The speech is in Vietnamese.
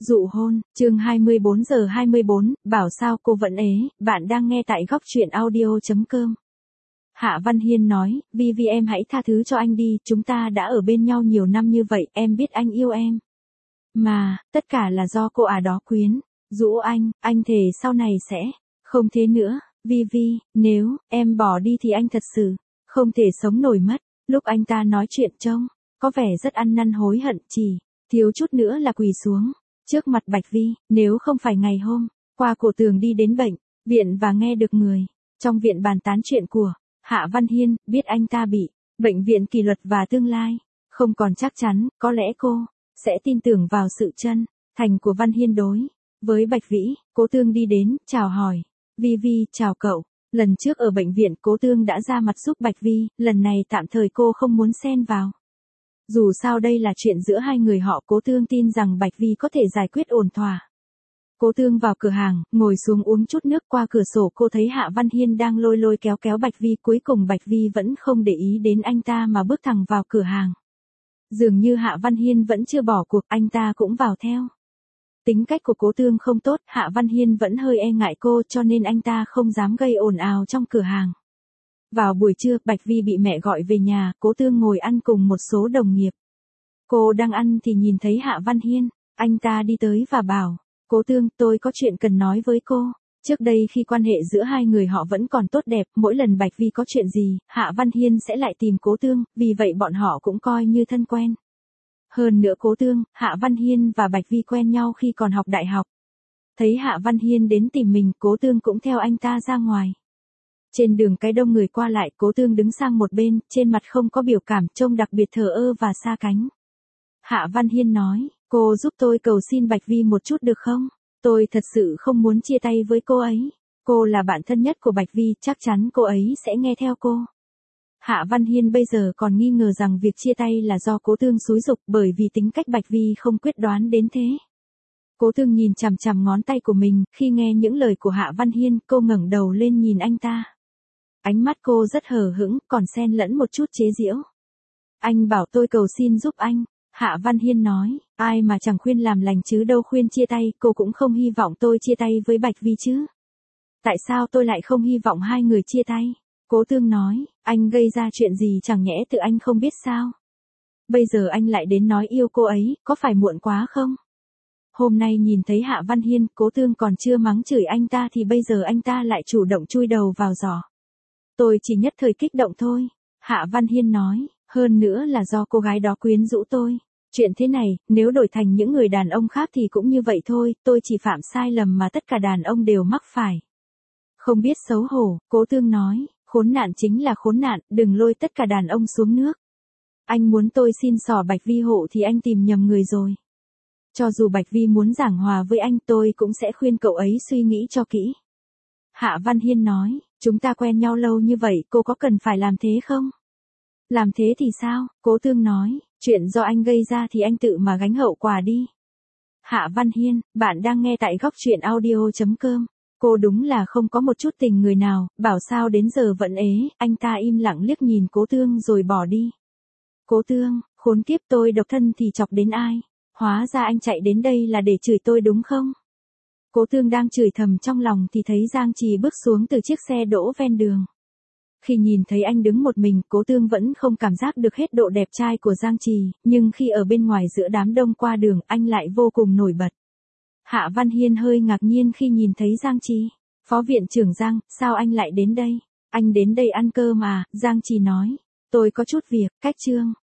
Dụ hôn, chương 24:24, bảo sao cô vẫn ế, bạn đang nghe tại góc truyện audio.com. Hạ Văn Hiên nói, Vi em hãy tha thứ cho anh đi, chúng ta đã ở bên nhau nhiều năm như vậy, em biết anh yêu em. Mà, tất cả là do cô đó quyến, rũ anh thề sau này sẽ, không thế nữa, Vi, nếu, em bỏ đi thì anh thật sự, không thể sống nổi mất. Lúc anh ta nói chuyện trông, có vẻ rất ăn năn hối hận, chỉ, thiếu chút nữa là quỳ xuống trước mặt Bạch Vi, nếu không phải ngày hôm qua Cổ Tường đi đến bệnh viện và nghe được người trong viện bàn tán chuyện của Hạ Văn Hiên, biết anh ta bị bệnh viện kỷ luật và tương lai không còn chắc chắn, có lẽ cô sẽ tin tưởng vào sự chân thành của Văn Hiên đối với Bạch Vĩ. Cố Tương đi đến, chào hỏi, Vi, chào cậu. Lần trước ở bệnh viện Cố Tương đã ra mặt giúp Bạch Vi, lần này tạm thời cô không muốn xen vào. Dù sao đây là chuyện giữa hai người họ. Cố Tương tin rằng Bạch Vi có thể giải quyết ổn thỏa. Cố Tương vào cửa hàng, ngồi xuống uống chút nước. Qua cửa sổ cô thấy Hạ Văn Hiên đang lôi kéo Bạch Vi. Cuối cùng Bạch Vi vẫn không để ý đến anh ta mà bước thẳng vào cửa hàng. Dường như Hạ Văn Hiên vẫn chưa bỏ cuộc, anh ta cũng vào theo. Tính cách của Cố Tương không tốt, Hạ Văn Hiên vẫn hơi e ngại cô cho nên anh ta không dám gây ồn ào trong cửa hàng. Vào buổi trưa, Bạch Vi bị mẹ gọi về nhà, Cố Tương ngồi ăn cùng một số đồng nghiệp. Cô đang ăn thì nhìn thấy Hạ Văn Hiên, anh ta đi tới và bảo, Cố Tương, tôi có chuyện cần nói với cô. Trước đây khi quan hệ giữa hai người họ vẫn còn tốt đẹp, mỗi lần Bạch Vi có chuyện gì, Hạ Văn Hiên sẽ lại tìm Cố Tương, vì vậy bọn họ cũng coi như thân quen. Hơn nữa Cố Tương, Hạ Văn Hiên và Bạch Vi quen nhau khi còn học đại học. Thấy Hạ Văn Hiên đến tìm mình, Cố Tương cũng theo anh ta ra ngoài. Trên đường cái đông người qua lại, Cố Tương đứng sang một bên, trên mặt không có biểu cảm, trông đặc biệt thờ ơ và xa cánh. Hạ Văn Hiên nói, cô giúp tôi cầu xin Bạch Vi một chút được không? Tôi thật sự không muốn chia tay với cô ấy. Cô là bạn thân nhất của Bạch Vi, chắc chắn cô ấy sẽ nghe theo cô. Hạ Văn Hiên bây giờ còn nghi ngờ rằng việc chia tay là do Cố Tương xúi giục, bởi vì tính cách Bạch Vi không quyết đoán đến thế. Cố Tương nhìn chằm chằm ngón tay của mình, khi nghe những lời của Hạ Văn Hiên, cô ngẩng đầu lên nhìn anh ta. Ánh mắt cô rất hờ hững, còn xen lẫn một chút chế giễu. Anh bảo tôi cầu xin giúp anh. Hạ Văn Hiên nói, ai mà chẳng khuyên làm lành chứ đâu khuyên chia tay, cô cũng không hy vọng tôi chia tay với Bạch Vi chứ. Tại sao tôi lại không hy vọng hai người chia tay? Cố Tương nói, anh gây ra chuyện gì chẳng nhẽ tự anh không biết sao? Bây giờ anh lại đến nói yêu cô ấy, có phải muộn quá không? Hôm nay nhìn thấy Hạ Văn Hiên, Cố Tương còn chưa mắng chửi anh ta thì bây giờ anh ta lại chủ động chui đầu vào giỏ. Tôi chỉ nhất thời kích động thôi. Hạ Văn Hiên nói, hơn nữa là do cô gái đó quyến rũ tôi. Chuyện thế này, nếu đổi thành những người đàn ông khác thì cũng như vậy thôi, tôi chỉ phạm sai lầm mà tất cả đàn ông đều mắc phải. Không biết xấu hổ, Cố Tương nói, khốn nạn chính là khốn nạn, đừng lôi tất cả đàn ông xuống nước. Anh muốn tôi xin xỏ Bạch Vi hộ thì anh tìm nhầm người rồi. Cho dù Bạch Vi muốn giảng hòa với anh, tôi cũng sẽ khuyên cậu ấy suy nghĩ cho kỹ. Hạ Văn Hiên nói, chúng ta quen nhau lâu như vậy, cô có cần phải làm thế không? Làm thế thì sao? Cố Tương nói, chuyện do anh gây ra thì anh tự mà gánh hậu quả đi. Hạ Văn Hiên, bạn đang nghe tại góc truyện audio.com. Cô đúng là không có một chút tình người nào, bảo sao đến giờ vẫn ế. Anh ta im lặng liếc nhìn Cố Tương rồi bỏ đi. Cố Tương, khốn kiếp, tôi độc thân thì chọc đến ai? Hóa ra anh chạy đến đây là để chửi tôi đúng không? Cố Tương đang chửi thầm trong lòng thì thấy Giang Trì bước xuống từ chiếc xe đỗ ven đường. Khi nhìn thấy anh đứng một mình, Cố Tương vẫn không cảm giác được hết độ đẹp trai của Giang Trì, nhưng khi ở bên ngoài giữa đám đông qua đường, anh lại vô cùng nổi bật. Hạ Văn Hiên hơi ngạc nhiên khi nhìn thấy Giang Trì. Phó viện trưởng Giang, sao anh lại đến đây? Anh đến đây ăn cơm mà, Giang Trì nói. Tôi có chút việc, cách trương.